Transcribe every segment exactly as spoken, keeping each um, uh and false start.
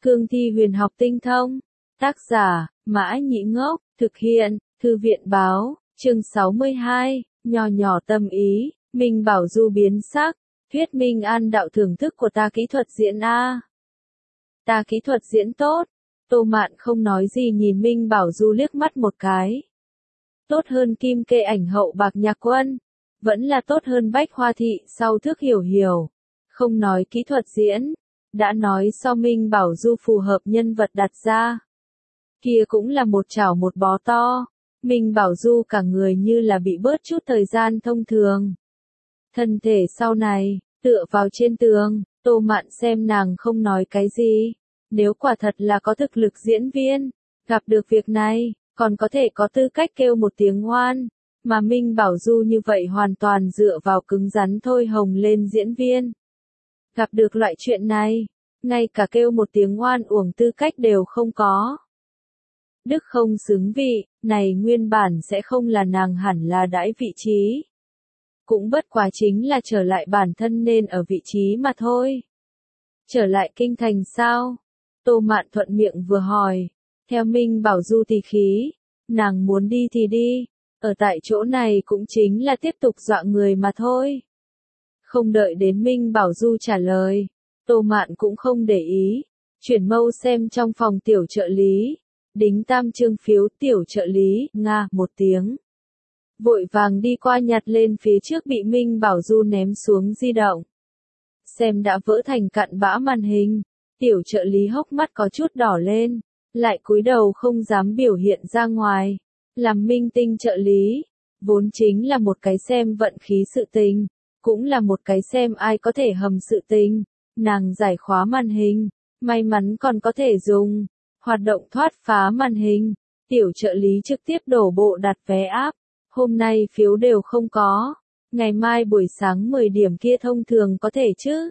Cương thi huyền học tinh thông. Tác giả, Mã Nhĩ Ngốc, thực hiện, Thư viện Báo, chương sáu mươi hai, nhỏ nhỏ tâm ý, Minh Bảo Du biến sắc, thuyết minh an đạo thưởng thức của ta kỹ thuật diễn a. Ta kỹ thuật diễn tốt. Tô Mạn không nói gì nhìn Minh Bảo Du liếc mắt một cái. Tốt hơn Kim Kê ảnh hậu Bạc Nhạc Quân, vẫn là tốt hơn Bách Hoa Thị sau Thước Hiểu Hiểu. Không nói kỹ thuật diễn, đã nói so Minh Bảo Du phù hợp nhân vật đặt ra. Kia cũng là một chảo một bó to. Minh Bảo Du cả người như là bị bớt chút thời gian thông thường. Thân thể sau này, tựa vào trên tường, Tô Mạn xem nàng không nói cái gì. Nếu quả thật là có thực lực diễn viên, gặp được việc này, còn có thể có tư cách kêu một tiếng ngoan. Mà Minh Bảo Du như vậy hoàn toàn dựa vào cứng rắn thôi hồng lên diễn viên. Gặp được loại chuyện này, ngay cả kêu một tiếng ngoan uổng tư cách đều không có. Đức không xứng vị, này nguyên bản sẽ không là nàng hẳn là đãi vị trí. Cũng bất quá chính là trở lại bản thân nên ở vị trí mà thôi. Trở lại kinh thành sao? Tô Mạn thuận miệng vừa hỏi. Theo Minh Bảo Du thì khí, nàng muốn đi thì đi, ở tại chỗ này cũng chính là tiếp tục dọa người mà thôi. Không đợi đến Minh Bảo Du trả lời, Tô Mạn cũng không để ý, chuyển mâu xem trong phòng tiểu trợ lý. Đính tam trương phiếu tiểu trợ lý, nga, một tiếng. Vội vàng đi qua nhặt lên phía trước bị Minh Bảo Du ném xuống di động. Xem đã vỡ thành cặn bã màn hình, tiểu trợ lý hốc mắt có chút đỏ lên, lại cúi đầu không dám biểu hiện ra ngoài. Làm minh tinh trợ lý, vốn chính là một cái xem vận khí sự tình, cũng là một cái xem ai có thể hầm sự tình. Nàng giải khóa màn hình, may mắn còn có thể dùng. Hoạt động thoát phá màn hình, tiểu trợ lý trực tiếp đổ bộ đặt vé áp, hôm nay phiếu đều không có, ngày mai buổi sáng mười điểm kia thông thường có thể chứ.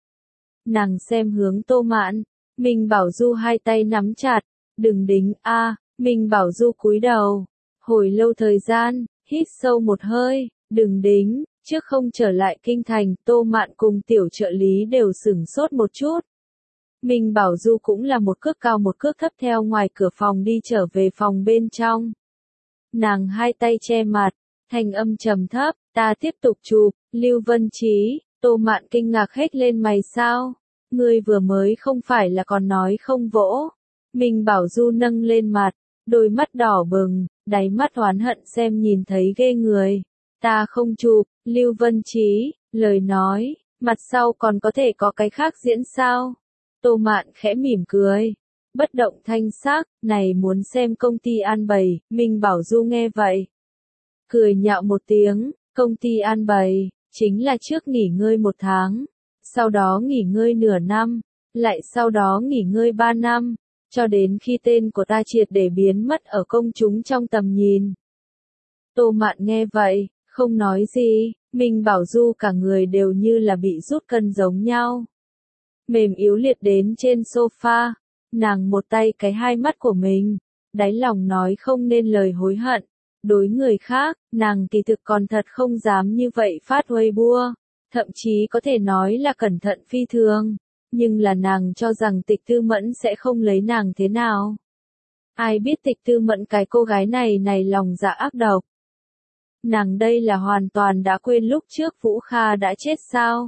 Nàng xem hướng Tô Mạn, Minh Bảo Du hai tay nắm chặt, đừng đính a. À, Minh Bảo Du cúi đầu, hồi lâu thời gian, hít sâu một hơi, đừng đính, trước không trở lại kinh thành, Tô Mạn cùng tiểu trợ lý đều sửng sốt một chút. Minh Bảo Du cũng là một cước cao một cước thấp theo ngoài cửa phòng đi trở về phòng bên trong. Nàng hai tay che mặt, thanh âm trầm thấp, ta tiếp tục chụp, Lưu Vân Trí. Tô Mạn kinh ngạc hết lên mày sao, ngươi vừa mới không phải là còn nói không vỗ. Minh Bảo Du nâng lên mặt, đôi mắt đỏ bừng, đáy mắt oán hận xem nhìn thấy ghê người. Ta không chụp, Lưu Vân Trí, lời nói, mặt sau còn có thể có cái khác diễn sao? Tô Mạn khẽ mỉm cười, bất động thanh sắc, này muốn xem công ty an bày. Minh Bảo Du nghe vậy, cười nhạo một tiếng, công ty an bày, chính là trước nghỉ ngơi một tháng, sau đó nghỉ ngơi nửa năm, lại sau đó nghỉ ngơi ba năm, cho đến khi tên của ta triệt để biến mất ở công chúng trong tầm nhìn. Tô Mạn nghe vậy, không nói gì, Minh Bảo Du cả người đều như là bị rút cân giống nhau. Mềm yếu liệt đến trên sofa, nàng một tay cái hai mắt của mình, đáy lòng nói không nên lời hối hận. Đối người khác, nàng kỳ thực còn thật không dám như vậy phát Weibo, thậm chí có thể nói là cẩn thận phi thường, nhưng là nàng cho rằng Tịch Tư Mẫn sẽ không lấy nàng thế nào. Ai biết Tịch Tư Mẫn cái cô gái này này lòng dạ ác độc. Nàng đây là hoàn toàn đã quên lúc trước Vũ Kha đã chết sao?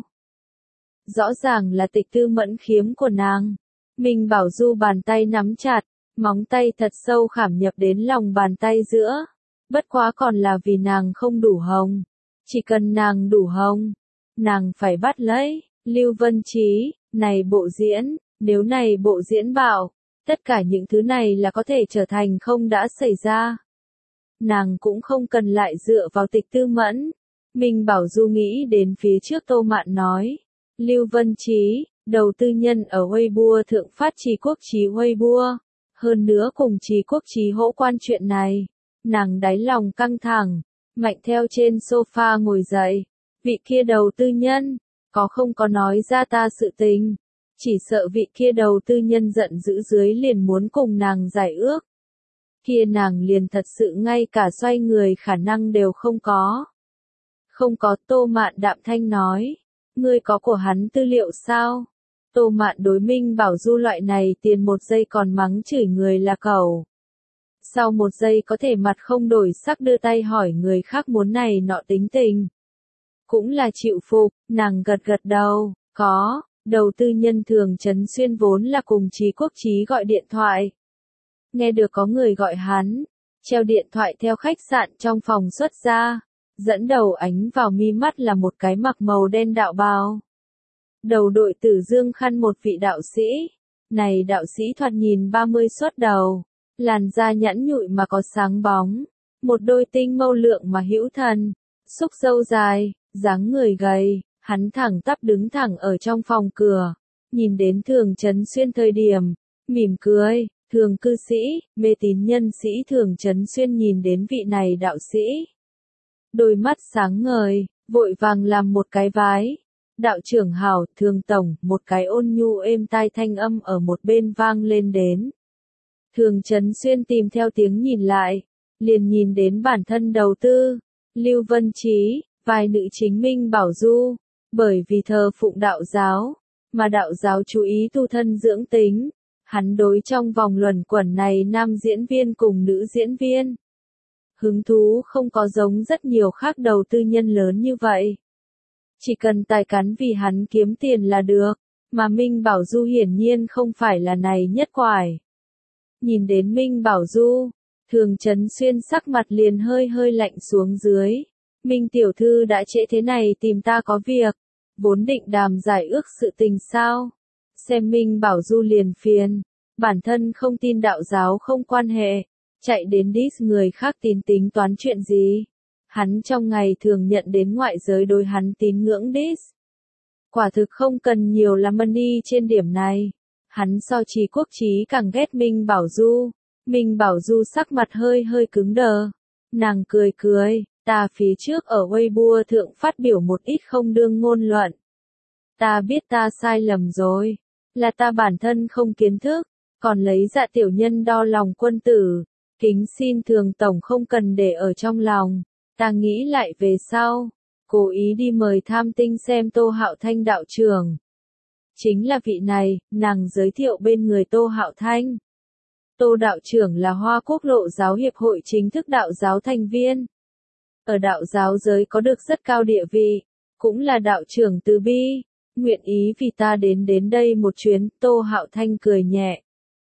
Rõ ràng là Tịch Tư Mẫn khiếm của nàng. Minh Bảo Du bàn tay nắm chặt, móng tay thật sâu khảm nhập đến lòng bàn tay giữa. Bất quá còn là vì nàng không đủ hồng. Chỉ cần nàng đủ hồng, nàng phải bắt lấy. Lưu Vân Trí, này bộ diễn, nếu này bộ diễn bảo, tất cả những thứ này là có thể trở thành không đã xảy ra. Nàng cũng không cần lại dựa vào Tịch Tư Mẫn. Minh Bảo Du nghĩ đến phía trước Tô Mạn nói. Lưu Vân Trí, đầu tư nhân ở Weibo thượng phát Trì Quốc Trí Weibo, hơn nữa cùng Trì Quốc Trí hỗ quan chuyện này, nàng đáy lòng căng thẳng, mạnh theo trên sofa ngồi dậy, vị kia đầu tư nhân, có không có nói ra ta sự tình, chỉ sợ vị kia đầu tư nhân giận dữ dưới liền muốn cùng nàng giải ước, kia nàng liền thật sự ngay cả xoay người khả năng đều không có. Không có. Tô Mạn đạm thanh nói. Ngươi có của hắn tư liệu sao? Tô Mạn đối Minh Bảo Du loại này tiền một giây còn mắng chửi người là cẩu. Sau một giây có thể mặt không đổi sắc đưa tay hỏi người khác muốn này nọ tính tình. Cũng là chịu phục, nàng gật gật đầu, có, đầu tư nhân Thường Chấn Xuyên vốn là cùng Trí Quốc Trí gọi điện thoại. Nghe được có người gọi hắn, treo điện thoại theo khách sạn trong phòng xuất ra, dẫn đầu ánh vào mi mắt là một cái mặc màu đen đạo bào. Đầu đội tử dương khăn một vị đạo sĩ, này đạo sĩ thoạt nhìn ba mươi xuất đầu, làn da nhẵn nhụi mà có sáng bóng, một đôi tinh mâu lượng mà hữu thần, xúc râu dài, dáng người gầy, hắn thẳng tắp đứng thẳng ở trong phòng cửa, nhìn đến Thường Chấn Xuyên thời điểm, mỉm cười, Thường cư sĩ, mê tín nhân sĩ Thường Chấn Xuyên nhìn đến vị này đạo sĩ. Đôi mắt sáng ngời, vội vàng làm một cái vái. Đạo trưởng hảo, Thường tổng, một cái ôn nhu êm tai thanh âm ở một bên vang lên đến. Thường Chấn Xuyên tìm theo tiếng nhìn lại, liền nhìn đến bản thân đầu tư, Lưu Vân Trí, vài nữ chính Minh Bảo Du, bởi vì thờ phụng đạo giáo, mà đạo giáo chú ý tu thân dưỡng tính, hắn đối trong vòng luẩn quẩn này nam diễn viên cùng nữ diễn viên. Hứng thú không có giống rất nhiều khác đầu tư nhân lớn như vậy. Chỉ cần tài cán vì hắn kiếm tiền là được, mà Minh Bảo Du hiển nhiên không phải là này nhất quải. Nhìn đến Minh Bảo Du, Thường Chấn Xuyên sắc mặt liền hơi hơi lạnh xuống dưới. Minh tiểu thư đã trễ thế này tìm ta có việc, vốn định đàm giải ước sự tình sao? Xem Minh Bảo Du liền phiền, bản thân không tin đạo giáo không quan hệ, chạy đến diss người khác tin tính toán chuyện gì? Hắn trong ngày thường nhận đến ngoại giới đối hắn tín ngưỡng diss. Quả thực không cần nhiều là money trên điểm này. Hắn so Trí Quốc Trí càng ghét Minh Bảo Du. Minh Bảo Du sắc mặt hơi hơi cứng đờ. Nàng cười cười, ta phía trước ở Weibo thượng phát biểu một ít không đương ngôn luận. Ta biết ta sai lầm rồi, là ta bản thân không kiến thức, còn lấy dạ tiểu nhân đo lòng quân tử. Kính xin Thường tổng không cần để ở trong lòng. Ta nghĩ lại về sau, cố ý đi mời Tham Tinh xem Tô Hạo Thanh đạo trưởng. Chính là vị này, nàng giới thiệu bên người Tô Hạo Thanh. Tô đạo trưởng là Hoa Quốc Lộ Giáo Hiệp hội chính thức đạo giáo thành viên. Ở đạo giáo giới có được rất cao địa vị, cũng là đạo trưởng từ bi, nguyện ý vì ta đến đến đây một chuyến, Tô Hạo Thanh cười nhẹ.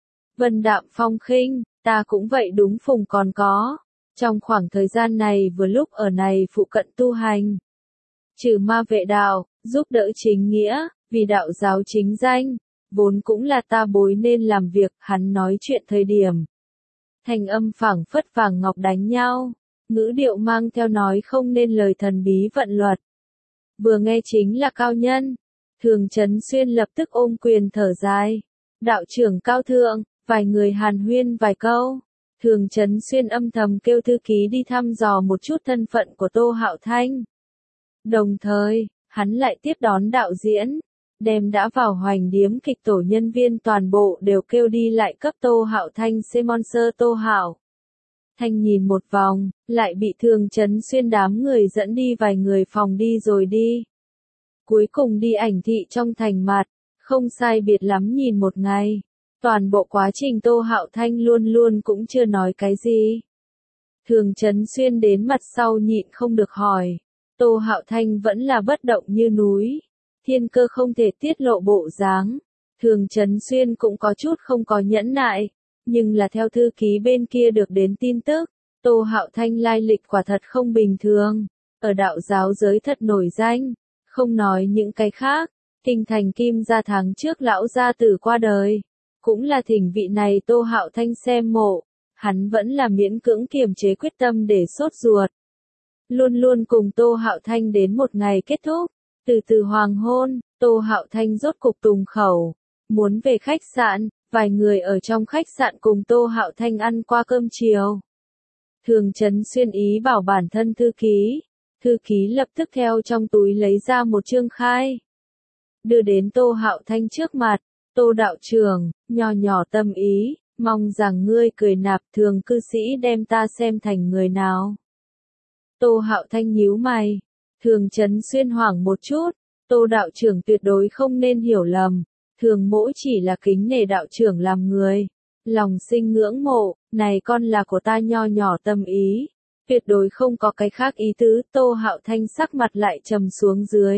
Vân đạm phong khinh, ta cũng vậy đúng phùng còn có. Trong khoảng thời gian này vừa lúc ở này phụ cận tu hành. Trừ ma vệ đạo, giúp đỡ chính nghĩa, vì đạo giáo chính danh, vốn cũng là ta bối nên làm việc, hắn nói chuyện thời điểm. Thành âm phảng phất vàng ngọc đánh nhau, ngữ điệu mang theo nói không nên lời thần bí vận luật. Vừa nghe chính là cao nhân, Thường Chấn Xuyên lập tức ôm quyền thở dài. Đạo trưởng cao thượng, vài người hàn huyên vài câu. Thường Chấn Xuyên âm thầm kêu thư ký đi thăm dò một chút thân phận của Tô Hạo Thanh. Đồng thời, hắn lại tiếp đón đạo diễn, đem đã vào Hoành Điếm kịch tổ nhân viên toàn bộ đều kêu đi lại cấp Tô Hạo Thanh sponsor Tô Hạo. Thanh nhìn một vòng, lại bị Thường Chấn Xuyên đám người dẫn đi vài người phòng đi rồi đi. Cuối cùng đi ảnh thị trong thành mặt, không sai biệt lắm nhìn một ngày. Toàn bộ quá trình Tô Hạo Thanh luôn luôn cũng chưa nói cái gì. Thường Chấn Xuyên đến mặt sau nhịn không được hỏi. Tô Hạo Thanh vẫn là bất động như núi. Thiên cơ không thể tiết lộ bộ dáng. Thường Chấn Xuyên cũng có chút không có nhẫn nại. Nhưng là theo thư ký bên kia được đến tin tức. Tô Hạo Thanh lai lịch quả thật không bình thường. Ở đạo giáo giới thật nổi danh. Không nói những cái khác. Kinh thành Kim gia tháng trước lão gia tử qua đời. Cũng là thỉnh vị này Tô Hạo Thanh xem mộ, hắn vẫn là miễn cưỡng kiềm chế quyết tâm để sốt ruột. Luôn luôn cùng Tô Hạo Thanh đến một ngày kết thúc, từ từ hoàng hôn, Tô Hạo Thanh rốt cục tùng khẩu, muốn về khách sạn, vài người ở trong khách sạn cùng Tô Hạo Thanh ăn qua cơm chiều. Thường Chấn Xuyên ý bảo bản thân thư ký, thư ký lập tức theo trong túi lấy ra một chương khai, đưa đến Tô Hạo Thanh trước mặt. Tô đạo trưởng, nho nhỏ tâm ý, mong rằng ngươi cười nạp Thường cư sĩ đem ta xem thành người nào. Tô Hạo Thanh nhíu mày, Thường Chấn Xuyên hoảng một chút, Tô đạo trưởng tuyệt đối không nên hiểu lầm, thường mỗi chỉ là kính nể đạo trưởng làm người. Lòng sinh ngưỡng mộ, này con là của ta nho nhỏ tâm ý. Tuyệt đối không có cái khác ý tứ, Tô Hạo Thanh sắc mặt lại trầm xuống dưới.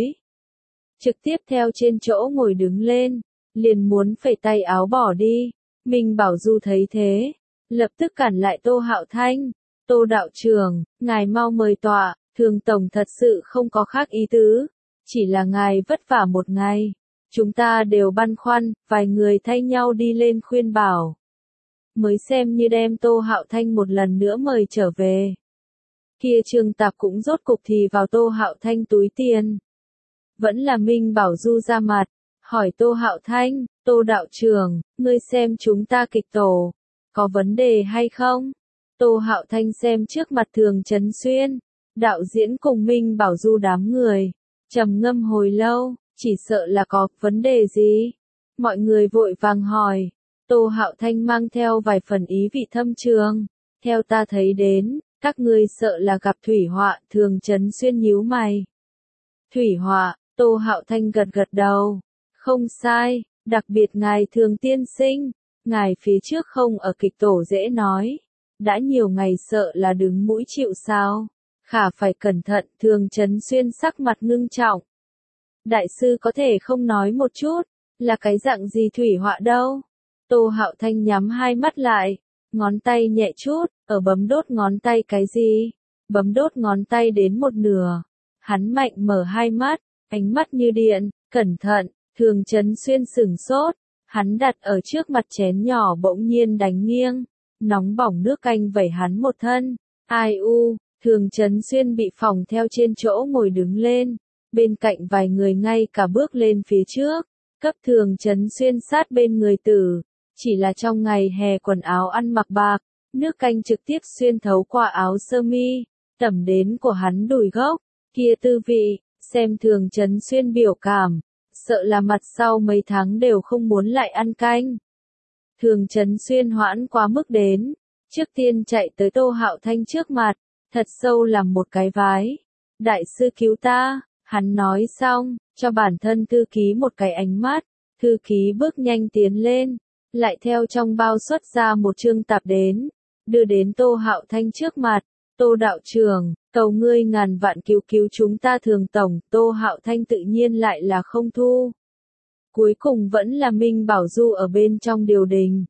Trực tiếp theo trên chỗ ngồi đứng lên, liền muốn phẩy tay áo bỏ đi. Minh Bảo Du thấy thế, lập tức cản lại Tô Hạo Thanh. Tô đạo trưởng, ngài mau mời tọa, thường tổng thật sự không có khác ý tứ. Chỉ là ngài vất vả một ngày. Chúng ta đều băn khoăn, vài người thay nhau đi lên khuyên bảo. Mới xem như đem Tô Hạo Thanh một lần nữa mời trở về. Kia Trương Tạp cũng rốt cục thì vào Tô Hạo Thanh túi tiền. Vẫn là Minh Bảo Du ra mặt, hỏi Tô Hạo Thanh, Tô đạo trưởng, ngươi xem chúng ta kịch tổ, có vấn đề hay không? Tô Hạo Thanh xem trước mặt Thường Chấn Xuyên, đạo diễn cùng Minh Bảo Du đám người, trầm ngâm hồi lâu, chỉ sợ là có vấn đề gì? Mọi người vội vàng hỏi, Tô Hạo Thanh mang theo vài phần ý vị thâm trường, theo ta thấy đến, các ngươi sợ là gặp thủy họa. Thường Chấn Xuyên nhíu mày. Thủy họa, Tô Hạo Thanh gật gật đầu, không sai, đặc biệt ngài Thường tiên sinh, ngài phía trước không ở kịch tổ dễ nói, đã nhiều ngày sợ là đứng mũi chịu sao, khả phải cẩn thận. Thường Chấn Xuyên sắc mặt ngưng trọng. Đại sư có thể không nói một chút, là cái dạng gì thủy họa đâu? Tô Hạo Thanh nhắm hai mắt lại, ngón tay nhẹ chút, ở bấm đốt ngón tay cái gì? Bấm đốt ngón tay đến một nửa, hắn mạnh mở hai mắt, ánh mắt như điện, cẩn thận. Thường Chấn Xuyên sửng sốt, hắn đặt ở trước mặt chén nhỏ bỗng nhiên đánh nghiêng, nóng bỏng nước canh vẩy hắn một thân. Ai u, Thường Chấn Xuyên bị phỏng theo trên chỗ ngồi đứng lên, bên cạnh vài người ngay cả bước lên phía trước, cấp Thường Chấn Xuyên sát bên người tử. Chỉ là trong ngày hè quần áo ăn mặc bạc, nước canh trực tiếp xuyên thấu qua áo sơ mi, tẩm đến của hắn đùi gốc, kia tư vị, xem Thường Chấn Xuyên biểu cảm, sợ là mặt sau mấy tháng đều không muốn lại ăn canh. Thường Chấn Xuyên hoãn quá mức đến, trước tiên chạy tới Tô Hạo Thanh trước mặt, thật sâu làm một cái vái. Đại sư cứu ta, hắn nói xong, cho bản thân thư ký một cái ánh mắt, thư ký bước nhanh tiến lên, lại theo trong bao xuất ra một chương tạp đến, đưa đến Tô Hạo Thanh trước mặt. Tô đạo trưởng, cầu ngươi ngàn vạn cứu cứu chúng ta Thường tổng. Tô Hạo Thanh tự nhiên lại là không thu. Cuối cùng vẫn là Minh Bảo Du ở bên trong điều đình.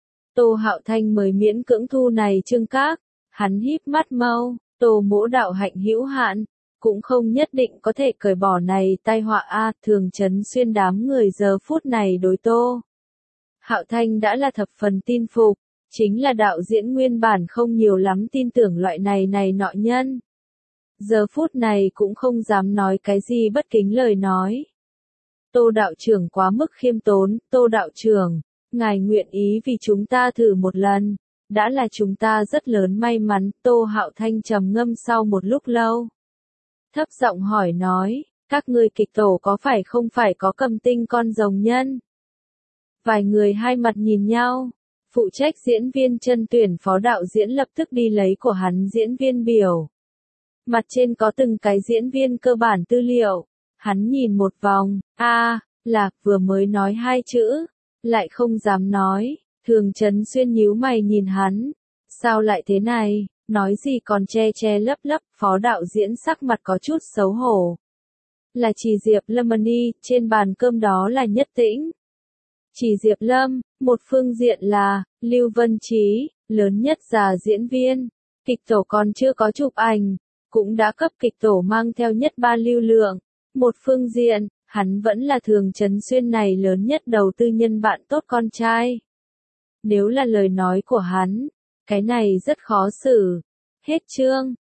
Tô Hạo Thanh mới miễn cưỡng thu này chương các, hắn híp mắt mau, Tô mỗ đạo hạnh hữu hạn, cũng không nhất định có thể cởi bỏ này tai họa a. Thường Chấn Xuyên đám người giờ phút này đối Tô Hạo Thanh đã là thập phần tin phục, chính là đạo diễn nguyên bản không nhiều lắm tin tưởng loại này này nọ nhân. Giờ phút này cũng không dám nói cái gì bất kính lời nói. Tô đạo trưởng quá mức khiêm tốn, Tô đạo trưởng, ngài nguyện ý vì chúng ta thử một lần, đã là chúng ta rất lớn may mắn. Tô Hạo Thanh trầm ngâm sau một lúc lâu, thấp giọng hỏi nói, các ngươi kịch tổ có phải không phải có Cầm Tinh con rồng nhân? Vài người hai mặt nhìn nhau, phụ trách diễn viên chân tuyển phó đạo diễn lập tức đi lấy của hắn diễn viên biểu. Mặt trên có từng cái diễn viên cơ bản tư liệu, hắn nhìn một vòng, a à, là, vừa mới nói hai chữ, lại không dám nói. Thường Chấn Xuyên nhíu mày nhìn hắn, sao lại thế này, nói gì còn che che lấp lấp. Phó đạo diễn sắc mặt có chút xấu hổ. Là chỉ Diệp Lâm đi, trên bàn cơm đó là Nhất Tĩnh. Chỉ Diệp Lâm, một phương diện là, Lưu Vân Trí, lớn nhất già diễn viên, kịch tổ còn chưa có chụp ảnh, cũng đã cấp kịch tổ mang theo nhất ba lưu lượng. Một phương diện, hắn vẫn là Thường Chấn Xuyên này lớn nhất đầu tư nhân bạn tốt con trai. Nếu là lời nói của hắn, cái này rất khó xử. Hết chương.